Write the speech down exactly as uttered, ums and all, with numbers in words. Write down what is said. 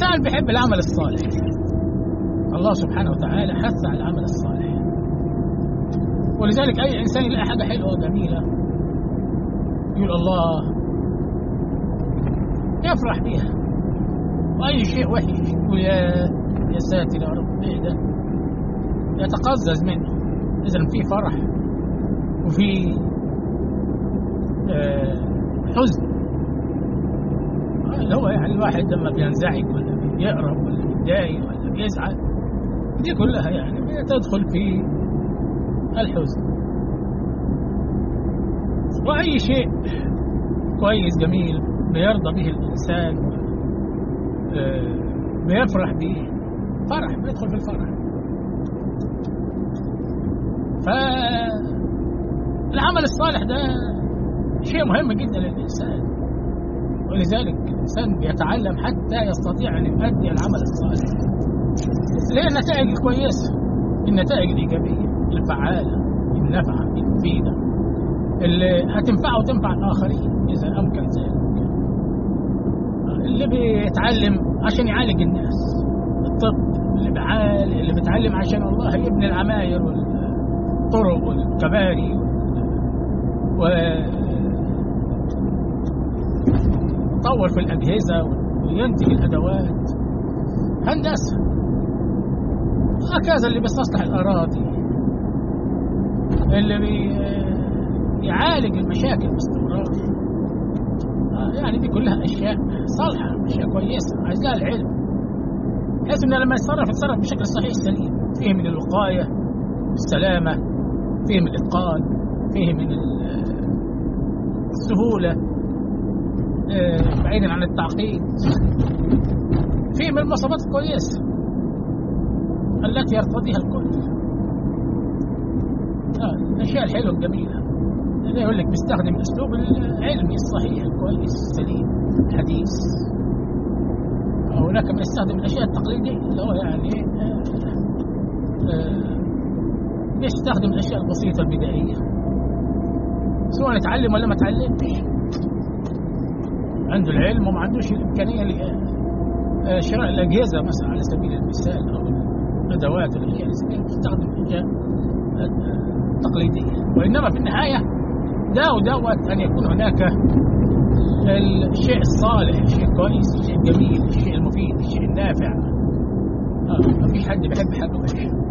الإنسان بيحب العمل الصالح. الله سبحانه وتعالى حث على العمل الصالح، ولذلك أي إنسان يلاقي حاجة حلوة وجميلة يقول الله، يفرح بيها. وأي شيء وحش يقول يا يا ساتر يا رب، إيه ده؟ يتقزز منه. إذن في فرح وفي آه حزن، اللي هو يعني الواحد لما بينزعج ولا بيقرب ولا بيتضايق ولا بيزعل، دي كلها يعني تدخل في الحزن. وأي شيء كويس جميل بيرضى به الإنسان بيفرح به، فرح، بيدخل في الفرح. فالعمل الصالح ده شيء مهم جدا للإنسان، ولذلك الإنسان بيتعلم حتى يستطيع أن يؤدي العمل الصالح، لأن النتائج الكويسة، النتائج الإيجابية الفعالة النافعة المفيدة اللي هتنفعه وتنفع الآخرين إذا أمكن ذلك. اللي بيتعلم عشان يعالج الناس، الطب اللي بيعالج، اللي بيتعلم عشان الله يبني العماير والطرق والكباري ويطور في الأجهزة وينتج الأدوات، هندسة. هكذا اللي بيستصلح الأراضي، اللي بيعالج المشاكل باستمرار. يعني دي كلها أشياء صالحة، أشياء كويسة عايز لها العلم، بحيث إنه لما يتصرف يتصرف بشكل صحيح سليم، فيه من الوقاية السلامة، فيه من الإتقان، فيه من السهولة بعيدا عن التعقيد، فيه من المواصفات الكويسة التي يرتضيها الكل. الأشياء الحلوة الجميلة. ده يقول لك بيستخدم الأسلوب العلمي الصحيح الكويس السليم الحديث. هناك من يستخدم الأشياء التقليدية اللي هو يعني بيستخدم الأشياء البسيطة البدائية، سواء يتعلم ولا ما تعلمش، عنده العلم وما عندوش الإمكانية لشراء الأجهزة مثلا على سبيل المثال، أو الأدوات والأشياء اللي تستخدم الأشياء التقليدية. وإنما في النهاية ده ودوت أن يكون هناك الشيء الصالح، الشيء الكويس، الشيء الجميل، الشيء المفيد، الشيء النافع. آه ما فيش حد بيحب حاجة وحشة.